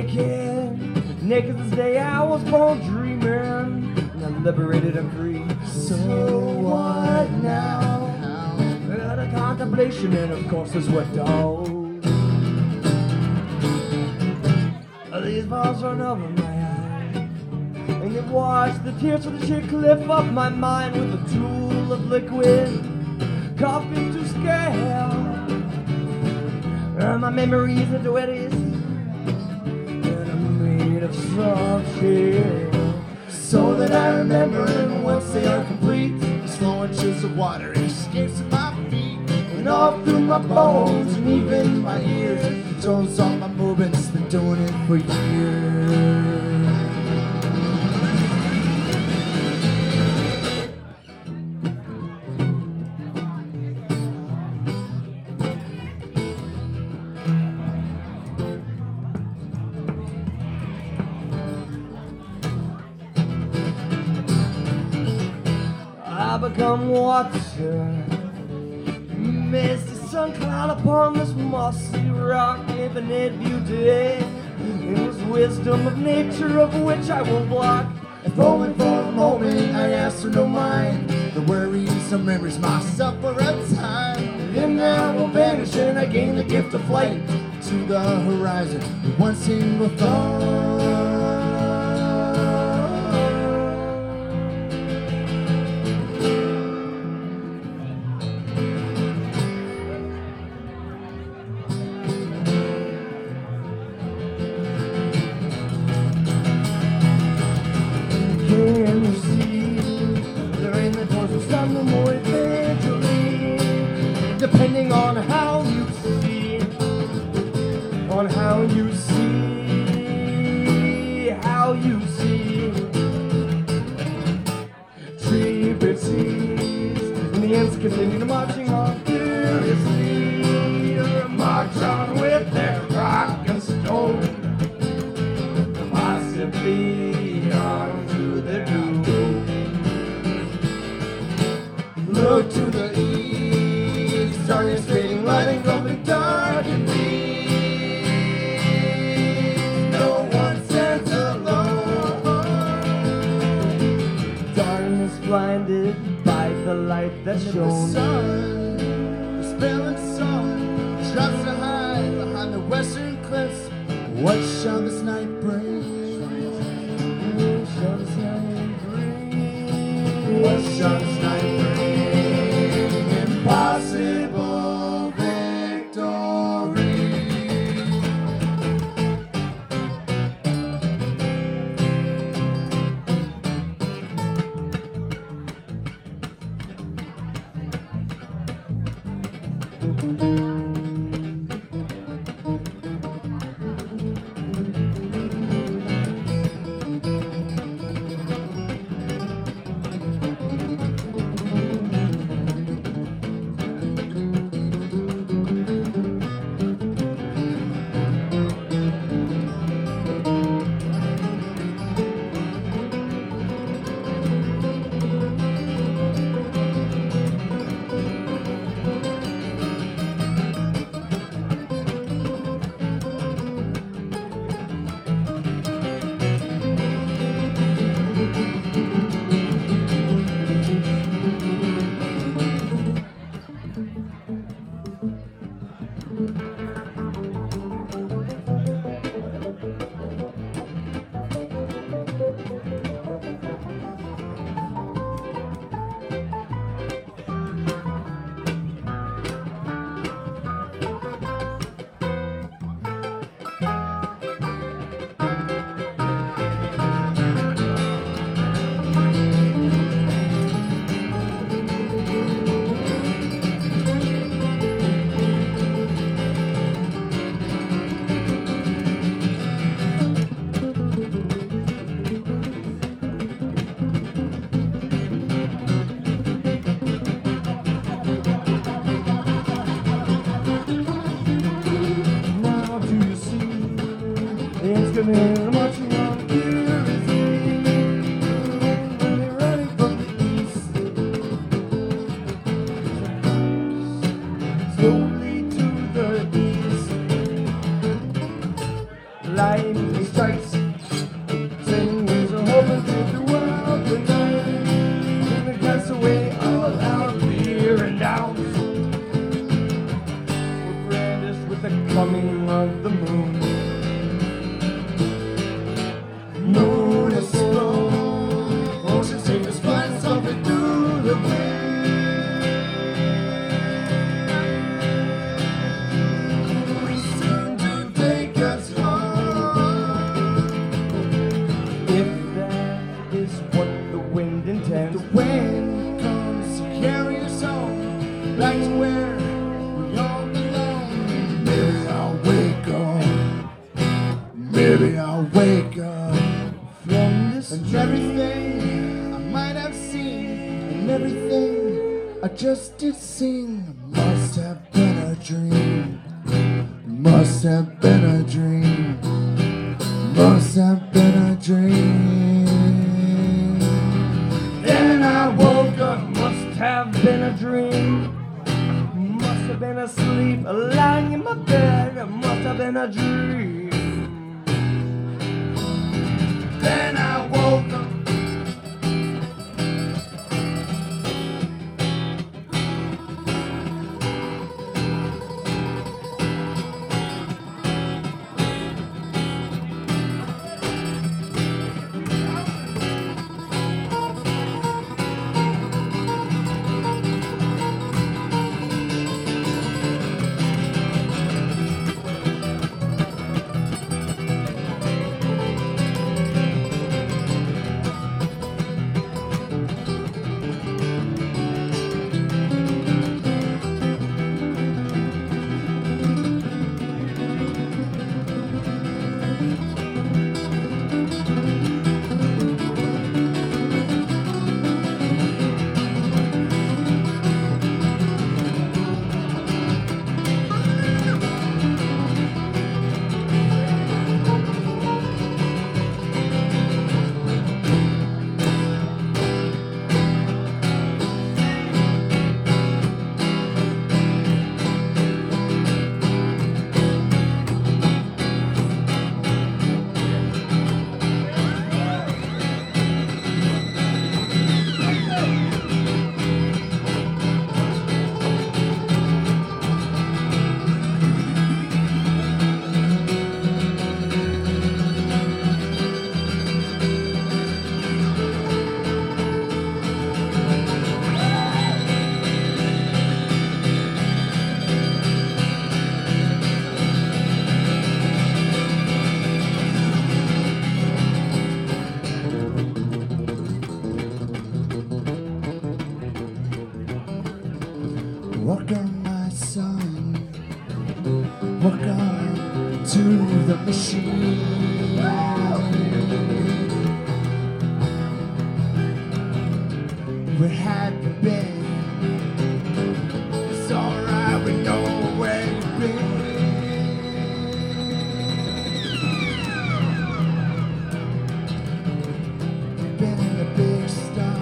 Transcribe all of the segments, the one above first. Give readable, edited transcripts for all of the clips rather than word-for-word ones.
naked this day I was born dreaming, and I'm liberated and free. So what now? The contemplation, and of course is what does. These balls run over my eyes, and you watch the tears from the sheer cliff of my mind with the tool of liquid, coffee to scale. My memories are the wettest, and I'm made of soft shell. So that I remember, and once they are complete, the slow inches of water escapes my feet, and all through my bones, and even my ears, it shows all my movements, been doing it for years. I become water, misty sun cloud upon this mossy rock, infinite beauty. It was wisdom of nature of which I will block. If only for a moment I ask her no mind, the worries and memories myself for a time. Then I will vanish and I gain the gift of flight to the horizon with one single thought. Can you see the rain that pours will stop no more eventually, depending on how you see, on how you see, how you see. Tree bird sees, and the ants continue to marching on furiously, march on with their rock and stone, possibly on the blue. Look to the east, darkness fading, light engulfing dark and deep. No one stands alone. Darkness blinded by the light that shone. The sun, the spelling sun, drops to hide behind the western cliffs. What shall this night bring? What shall this night bring? Impossible victory. this and dream. everything I might have seen, and everything I just did sing must have been a dream. Must have been a dream. Must have been a dream. Then I woke up, must have been a dream. Must have been asleep, lying in my bed. Must have been a dream. Then I woke up. Welcome, my son. Welcome to the machine. Where have you been? It's alright, we know where you've been. You've been in the big star.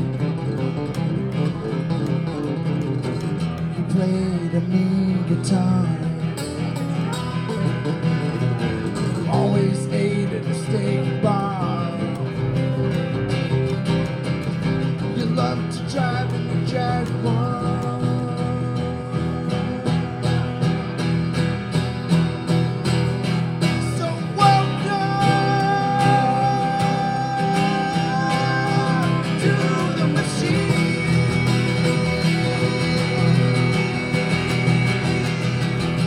Played a mean guitar. Always ate at a steak bar. You love to drive in the Jaguar. So welcome to the machine.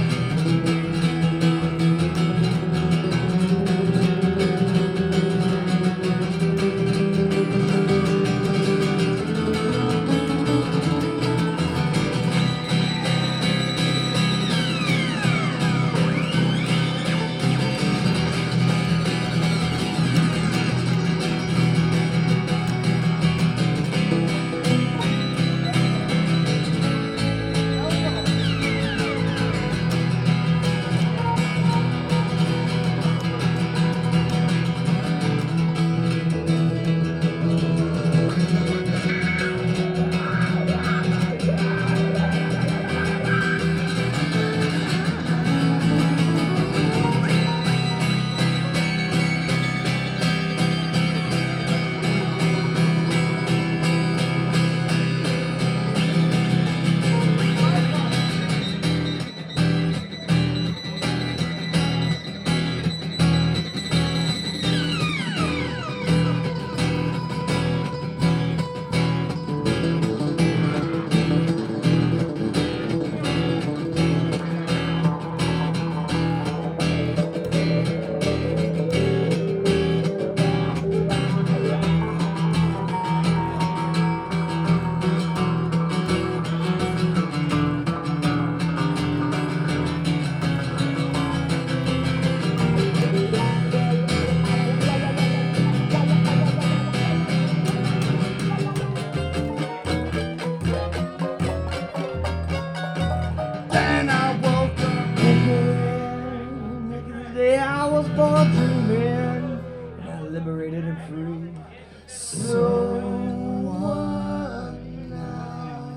So what now?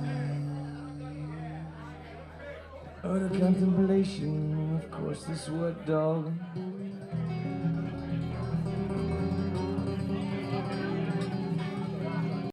Utter contemplation, of course, this wet dog